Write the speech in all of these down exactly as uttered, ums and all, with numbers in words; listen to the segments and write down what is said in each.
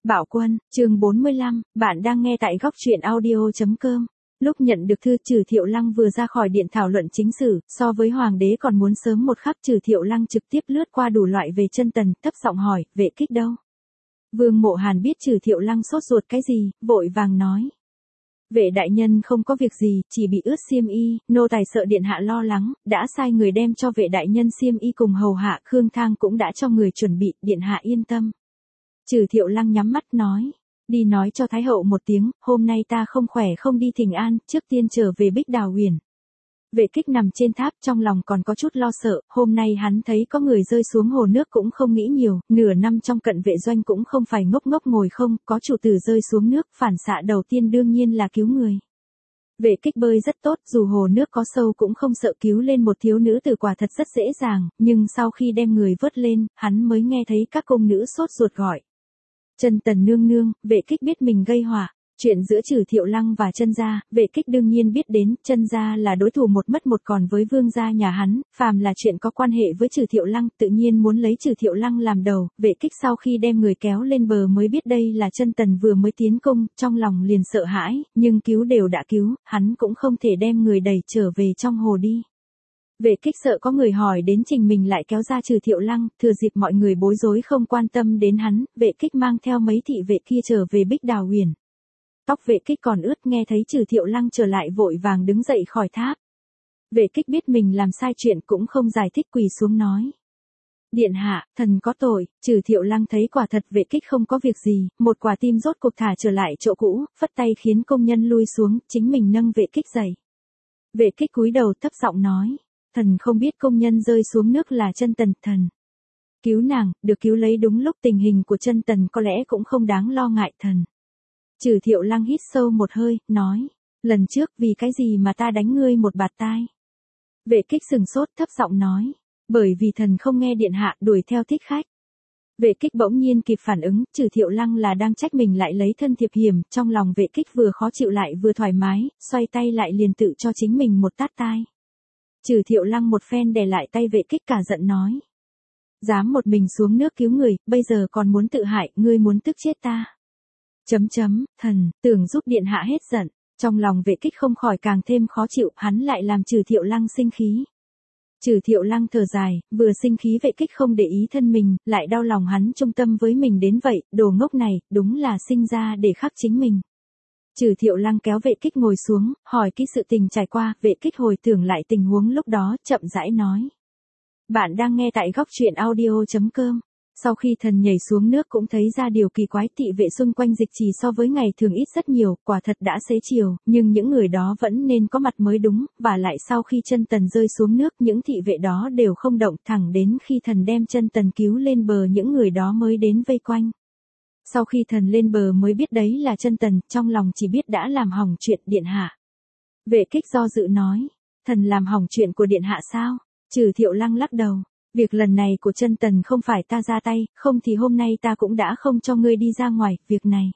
Bạo Quân, chương bốn mươi lăm, bạn đang nghe tại góc truyện audio chấm com. Lúc nhận được thư, Trừ Thiệu Lăng vừa ra khỏi điện thảo luận chính sử, so với hoàng đế còn muốn sớm một khắc. Trừ Thiệu Lăng trực tiếp lướt qua đủ loại về chân tần, thấp giọng hỏi, Vệ Kích đâu? Vương Mộ Hàn biết Trừ Thiệu Lăng sốt ruột cái gì, vội vàng nói. Vệ đại nhân không có việc gì, chỉ bị ướt xiêm y, nô tài sợ điện hạ lo lắng, đã sai người đem cho vệ đại nhân xiêm y cùng hầu hạ. Khương Thang cũng đã cho người chuẩn bị, điện hạ yên tâm. Trừ Thiệu Lăng nhắm mắt nói, đi nói cho Thái hậu một tiếng, hôm nay ta không khỏe không đi thỉnh an, trước tiên trở về Bích Đào Huyền. Vệ Kích nằm trên tháp trong lòng còn có chút lo sợ, hôm nay hắn thấy có người rơi xuống hồ nước cũng không nghĩ nhiều, nửa năm trong cận vệ doanh cũng không phải ngốc ngốc ngồi không, có chủ tử rơi xuống nước, phản xạ đầu tiên đương nhiên là cứu người. Vệ Kích bơi rất tốt, dù hồ nước có sâu cũng không sợ, cứu lên một thiếu nữ từ quả thật rất dễ dàng, nhưng sau khi đem người vớt lên, hắn mới nghe thấy các cung nữ sốt ruột gọi. Chân Tần nương nương. Vệ Kích biết mình gây họa. Chuyện giữa Trừ Thiệu Lăng và Chân gia, Vệ Kích đương nhiên biết đến. Chân gia là đối thủ một mất một còn với vương gia nhà hắn, phàm là chuyện có quan hệ với Trừ Thiệu Lăng, tự nhiên muốn lấy Trừ Thiệu Lăng làm đầu. Vệ Kích sau khi đem người kéo lên bờ mới biết đây là Chân Tần vừa mới tiến cung, trong lòng liền sợ hãi, nhưng cứu đều đã cứu, hắn cũng không thể đem người đẩy trở về trong hồ đi. Vệ Kích sợ có người hỏi đến trình mình lại kéo ra Trừ Thiệu Lăng, thừa dịp mọi người bối rối không quan tâm đến hắn, Vệ Kích mang theo mấy thị vệ kia trở về Bích Đào Huyền. Tóc Vệ Kích còn ướt, nghe thấy Trừ Thiệu Lăng trở lại vội vàng đứng dậy khỏi tháp. Vệ Kích biết mình làm sai chuyện cũng không giải thích, quỳ xuống nói. Điện hạ, thần có tội. Trừ Thiệu Lăng thấy quả thật Vệ Kích không có việc gì, một quả tim rốt cuộc thả trở lại chỗ cũ, phất tay khiến công nhân lui xuống, chính mình nâng Vệ Kích dậy. Vệ Kích cúi đầu thấp giọng nói. Thần không biết công nhân rơi xuống nước là Chân Tần, thần cứu nàng, được cứu lấy đúng lúc, tình hình của Chân Tần có lẽ cũng không đáng lo ngại, thần. Trừ Thiệu Lăng hít sâu một hơi, nói, lần trước vì cái gì mà ta đánh ngươi một bạt tai? Vệ Kích sừng sốt, thấp giọng nói, bởi vì thần không nghe điện hạ, đuổi theo thích khách. Vệ Kích bỗng nhiên kịp phản ứng, Trừ Thiệu Lăng là đang trách mình lại lấy thân thiệp hiểm, trong lòng Vệ Kích vừa khó chịu lại vừa thoải mái, xoay tay lại liền tự cho chính mình một tát tai. Trừ Thiệu Lăng một phen đè lại tay Vệ Kích, cả giận nói. Dám một mình xuống nước cứu người, bây giờ còn muốn tự hại, ngươi muốn tức chết ta. Chấm chấm, thần, tưởng giúp điện hạ hết giận. Trong lòng Vệ Kích không khỏi càng thêm khó chịu, hắn lại làm Trừ Thiệu Lăng sinh khí. Trừ Thiệu Lăng thở dài, vừa sinh khí Vệ Kích không để ý thân mình, lại đau lòng hắn trung tâm với mình đến vậy, đồ ngốc này, đúng là sinh ra để khắc chính mình. Trừ Thiệu Lăng kéo Vệ Kích ngồi xuống, hỏi kỹ sự tình trải qua. Vệ Kích hồi tưởng lại tình huống lúc đó, chậm rãi nói. Bạn đang nghe tại góc truyện audio chấm com. Sau khi thần nhảy xuống nước cũng thấy ra điều kỳ quái, thị vệ xung quanh dịch trì so với ngày thường ít rất nhiều, quả thật đã xế chiều, nhưng những người đó vẫn nên có mặt mới đúng, và lại sau khi Chân Tần rơi xuống nước, những thị vệ đó đều không động, thẳng đến khi thần đem Chân Tần cứu lên bờ những người đó mới đến vây quanh. Sau khi thần lên bờ mới biết đấy là Chân Tần, trong lòng chỉ biết đã làm hỏng chuyện, điện hạ. Vệ Kích do dự nói, thần làm hỏng chuyện của điện hạ sao? Trừ Thiệu Lăng lắc đầu, việc lần này của Chân Tần không phải ta ra tay, không thì hôm nay ta cũng đã không cho ngươi đi ra ngoài, việc này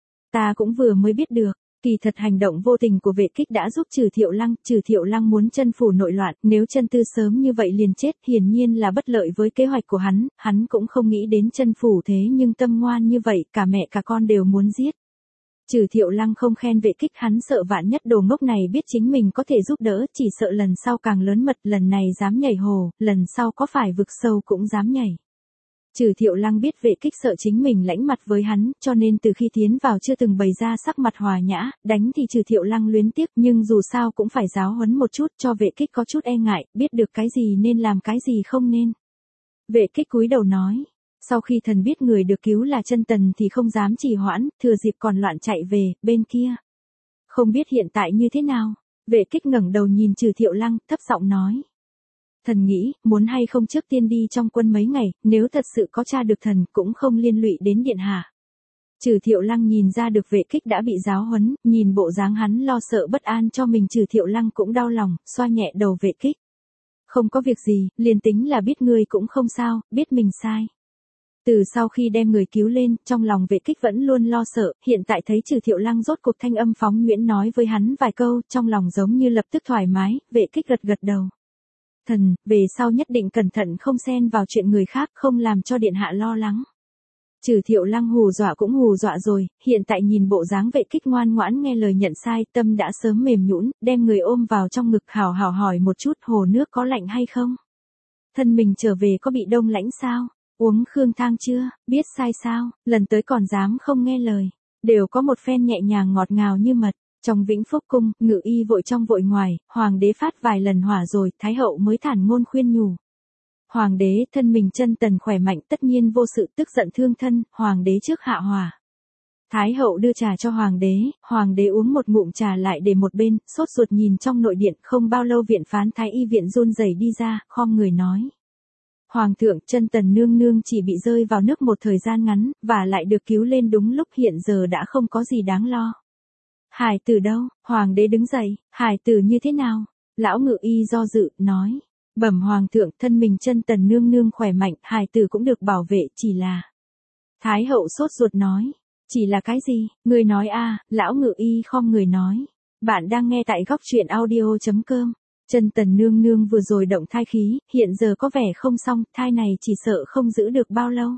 ta cũng vừa mới biết được. Kỳ thật hành động vô tình của Vệ Kích đã giúp Trừ Thiệu Lăng, Trừ Thiệu Lăng muốn Chân phủ nội loạn, nếu Chân Tư sớm như vậy liền chết, hiển nhiên là bất lợi với kế hoạch của hắn, hắn cũng không nghĩ đến Chân phủ thế nhưng tâm ngoan như vậy, cả mẹ cả con đều muốn giết. Trừ Thiệu Lăng không khen Vệ Kích, hắn sợ vạn nhất đồ ngốc này biết chính mình có thể giúp đỡ, chỉ sợ lần sau càng lớn mật, lần này dám nhảy hồ, lần sau có phải vực sâu cũng dám nhảy. Trừ Thiệu Lăng biết Vệ Kích sợ chính mình lãnh mặt với hắn, cho nên từ khi tiến vào chưa từng bày ra sắc mặt hòa nhã, đánh thì Trừ Thiệu Lăng luyến tiếc, nhưng dù sao cũng phải giáo huấn một chút, cho Vệ Kích có chút e ngại, biết được cái gì nên làm cái gì không nên. Vệ Kích cúi đầu nói. Sau khi thần biết người được cứu là Chân Tần thì không dám trì hoãn, thừa dịp còn loạn chạy về, bên kia. Không biết hiện tại như thế nào? Vệ Kích ngẩng đầu nhìn Trừ Thiệu Lăng, thấp giọng nói. Thần nghĩ, muốn hay không trước tiên đi trong quân mấy ngày, nếu thật sự có tra được thần cũng không liên lụy đến điện hạ. Trừ Thiệu Lăng nhìn ra được Vệ Kích đã bị giáo huấn, nhìn bộ dáng hắn lo sợ bất an cho mình, Trừ Thiệu Lăng cũng đau lòng, xoa nhẹ đầu Vệ Kích. Không có việc gì, liền tính là biết ngươi cũng không sao, biết mình sai. Từ sau khi đem người cứu lên, trong lòng Vệ Kích vẫn luôn lo sợ, hiện tại thấy Trừ Thiệu Lăng rốt cuộc thanh âm phóng nhuyễn nói với hắn vài câu, trong lòng giống như lập tức thoải mái, Vệ Kích gật gật đầu. Thần, về sau nhất định cẩn thận không xen vào chuyện người khác, không làm cho điện hạ lo lắng. Trừ Thiệu Lăng hù dọa cũng hù dọa rồi, hiện tại nhìn bộ dáng vệ kích ngoan ngoãn nghe lời nhận sai, tâm đã sớm mềm nhũn, đem người ôm vào trong ngực hào hào hỏi một chút hồ nước có lạnh hay không? Thân mình trở về có bị đông lãnh sao? Uống khương thang chưa? Biết sai sao? Lần tới còn dám không nghe lời. Đều có một phen nhẹ nhàng ngọt ngào như mật. Trong Vĩnh Phúc cung, Ngự Y vội trong vội ngoài, hoàng đế phát vài lần hỏa rồi, thái hậu mới thản ngôn khuyên nhủ. Hoàng đế thân mình chân tần khỏe mạnh tất nhiên vô sự, tức giận thương thân, hoàng đế trước hạ hỏa. Thái hậu đưa trà cho hoàng đế, hoàng đế uống một ngụm trà lại để một bên, sốt ruột nhìn trong nội điện, không bao lâu viện phán thái y viện run rẩy đi ra, khom người nói. Hoàng thượng, chân tần nương nương chỉ bị rơi vào nước một thời gian ngắn, và lại được cứu lên đúng lúc, hiện giờ đã không có gì đáng lo. Hải tử đâu? Hoàng đế đứng dậy, hải tử như thế nào? Lão Ngự Y do dự, nói. Bẩm hoàng thượng, thân mình chân tần nương nương khỏe mạnh, hải tử cũng được bảo vệ, chỉ là. Thái hậu sốt ruột nói. Chỉ là cái gì? Người nói a, lão Ngự Y khom người nói. Bạn đang nghe tại góc truyện audio chấm com. Chân tần nương nương vừa rồi động thai khí, hiện giờ có vẻ không xong, thai này chỉ sợ không giữ được bao lâu.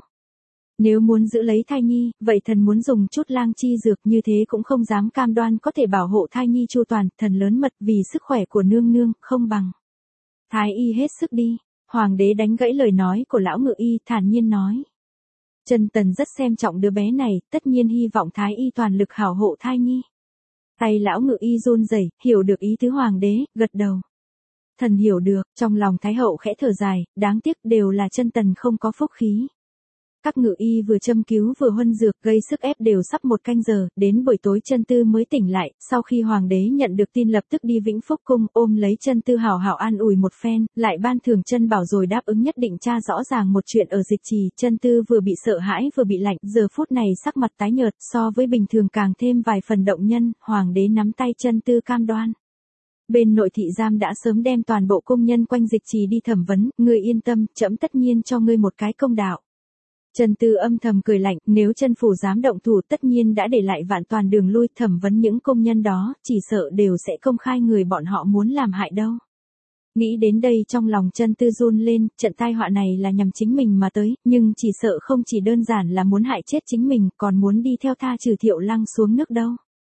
Nếu muốn giữ lấy thai nhi, vậy thần muốn dùng chút lang chi dược, như thế cũng không dám cam đoan có thể bảo hộ thai nhi chu toàn, thần lớn mật vì sức khỏe của nương nương, không bằng. Thái y hết sức đi. Hoàng đế đánh gãy lời nói của lão Ngự Y, thản nhiên nói. Chân tần rất xem trọng đứa bé này, tất nhiên hy vọng thái y toàn lực hảo hộ thai nhi. Tay lão Ngự Y run rẩy, hiểu được ý tứ hoàng đế, gật đầu. Thần hiểu được, trong lòng thái hậu khẽ thở dài, đáng tiếc đều là chân tần không có phúc khí. Các ngự y vừa châm cứu vừa huân dược gây sức ép đều sắp một canh giờ, đến buổi tối chân tư mới tỉnh lại, sau khi hoàng đế nhận được tin lập tức đi Vĩnh Phúc cung ôm lấy chân tư hảo hảo an ủi một phen, lại ban thưởng chân bảo rồi đáp ứng nhất định tra rõ ràng một chuyện ở dịch trì, chân tư vừa bị sợ hãi vừa bị lạnh, giờ phút này sắc mặt tái nhợt so với bình thường càng thêm vài phần động nhân, hoàng đế nắm tay chân tư cam đoan. Bên nội thị giam đã sớm đem toàn bộ công nhân quanh dịch trì đi thẩm vấn, ngươi yên tâm, trẫm tất nhiên cho ngươi một cái công đạo. Trần Tư âm thầm cười lạnh, nếu chân phủ dám động thủ tất nhiên đã để lại vạn toàn đường lui, thẩm vấn những công nhân đó, chỉ sợ đều sẽ công khai người bọn họ muốn làm hại đâu. Nghĩ đến đây trong lòng Trần Tư run lên, trận tai họa này là nhằm chính mình mà tới, nhưng chỉ sợ không chỉ đơn giản là muốn hại chết chính mình, còn muốn đi theo tha Trừ Thiệu Lăng xuống nước đâu.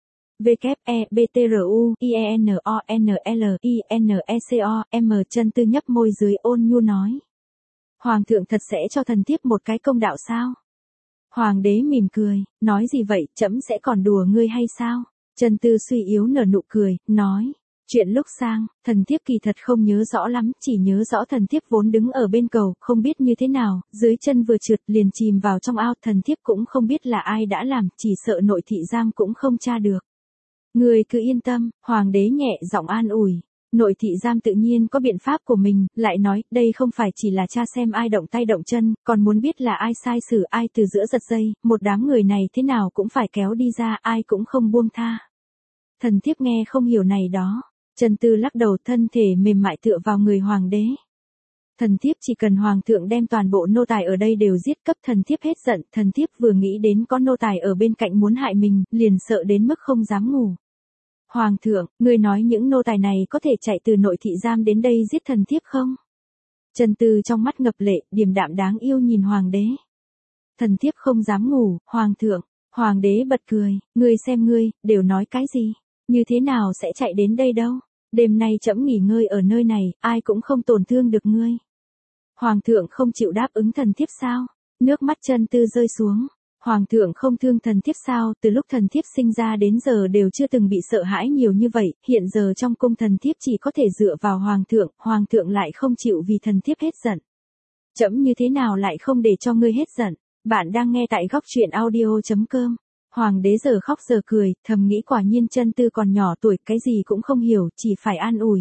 W E B T R U I E N O N L I N E C O M Chân Tư nhấp môi dưới ôn nhu nói. Hoàng thượng thật sẽ cho thần thiếp một cái công đạo sao? Hoàng đế mỉm cười, nói gì vậy, trẫm sẽ còn đùa ngươi hay sao? Chân Tư suy yếu nở nụ cười, nói. Chuyện lúc sang, thần thiếp kỳ thật không nhớ rõ lắm, chỉ nhớ rõ thần thiếp vốn đứng ở bên cầu, không biết như thế nào, dưới chân vừa trượt liền chìm vào trong ao, thần thiếp cũng không biết là ai đã làm, chỉ sợ nội thị giam cũng không tra được. Người cứ yên tâm, hoàng đế nhẹ giọng an ủi. Nội thị giam tự nhiên có biện pháp của mình, lại nói, đây không phải chỉ là tra xem ai động tay động chân, còn muốn biết là ai sai xử ai từ giữa giật dây, một đám người này thế nào cũng phải kéo đi ra, ai cũng không buông tha. Thần thiếp nghe không hiểu này đó. Trần Tư lắc đầu, thân thể mềm mại tựa vào người hoàng đế. Thần thiếp chỉ cần hoàng thượng đem toàn bộ nô tài ở đây đều giết, cấp thần thiếp hết giận, thần thiếp vừa nghĩ đến có nô tài ở bên cạnh muốn hại mình, liền sợ đến mức không dám ngủ. Hoàng thượng, ngươi nói những nô tài này có thể chạy từ nội thị giam đến đây giết thần thiếp không? Trần Tư trong mắt ngập lệ, điềm đạm đáng yêu nhìn hoàng đế. Thần thiếp không dám ngủ, hoàng thượng. Hoàng đế bật cười, ngươi xem ngươi, đều nói cái gì? Như thế nào sẽ chạy đến đây đâu? Đêm nay trẫm nghỉ ngơi ở nơi này, ai cũng không tổn thương được ngươi. Hoàng thượng không chịu đáp ứng thần thiếp sao? Nước mắt Trần Tư rơi xuống. Hoàng thượng không thương thần thiếp sao, từ lúc thần thiếp sinh ra đến giờ đều chưa từng bị sợ hãi nhiều như vậy, hiện giờ trong cung thần thiếp chỉ có thể dựa vào hoàng thượng, hoàng thượng lại không chịu vì thần thiếp hết giận. Trẫm như thế nào lại không để cho ngươi hết giận? Bạn đang nghe tại góc truyện audio chấm com. Hoàng đế giờ khóc giờ cười, thầm nghĩ quả nhiên Trân Tư còn nhỏ tuổi, cái gì cũng không hiểu, chỉ phải an ủi.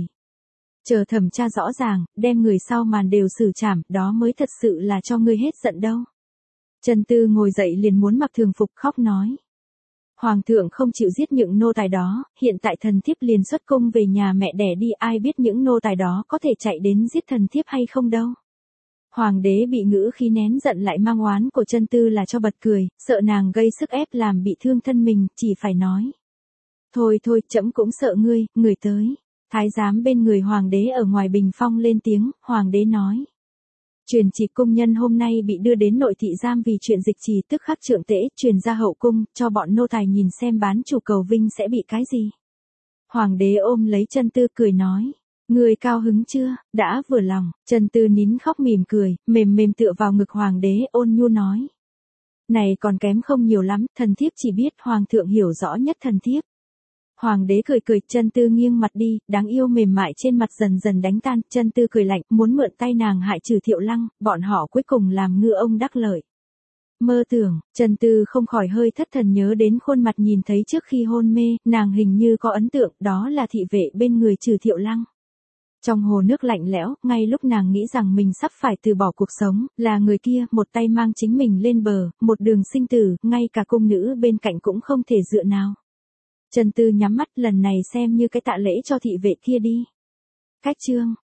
Chờ thẩm tra rõ ràng, đem người sau màn đều xử trảm, đó mới thật sự là cho ngươi hết giận đâu. Trân Tư ngồi dậy liền muốn mặc thường phục khóc nói. Hoàng thượng không chịu giết những nô tài đó, hiện tại thần thiếp liền xuất cung về nhà mẹ đẻ đi, ai biết những nô tài đó có thể chạy đến giết thần thiếp hay không đâu. Hoàng đế bị ngữ khí nén giận lại mang oán của Trân Tư là cho bật cười, sợ nàng gây sức ép làm bị thương thân mình, chỉ phải nói. Thôi thôi, trẫm cũng sợ ngươi, người tới. Thái giám bên người hoàng đế ở ngoài bình phong lên tiếng, hoàng đế nói. Truyền chỉ cung nhân hôm nay bị đưa đến nội thị giam vì chuyện dịch trì, tức khắc trượng tễ, truyền ra hậu cung, cho bọn nô tài nhìn xem bán chủ cầu vinh sẽ bị cái gì. Hoàng đế ôm lấy Chân Tư cười nói, người cao hứng chưa, đã vừa lòng. Chân Tư nín khóc mỉm cười, mềm mềm tựa vào ngực hoàng đế, ôn nhu nói. Này còn kém không nhiều lắm, thần thiếp chỉ biết hoàng thượng hiểu rõ nhất thần thiếp. Hoàng đế cười cười, Chân Tư nghiêng mặt đi, đáng yêu mềm mại trên mặt dần dần đánh tan, Chân Tư cười lạnh, muốn mượn tay nàng hại trừ Thiệu Lăng, bọn họ cuối cùng làm ngư ông đắc lợi. Mơ tưởng, Chân Tư không khỏi hơi thất thần nhớ đến khuôn mặt nhìn thấy trước khi hôn mê, nàng hình như có ấn tượng, đó là thị vệ bên người trừ Thiệu Lăng. Trong hồ nước lạnh lẽo, ngay lúc nàng nghĩ rằng mình sắp phải từ bỏ cuộc sống, là người kia, một tay mang chính mình lên bờ, một đường sinh tử, ngay cả cung nữ bên cạnh cũng không thể dựa nào. Chân Tư nhắm mắt, lần này xem như cái tạ lễ cho thị vệ kia đi. Cách chương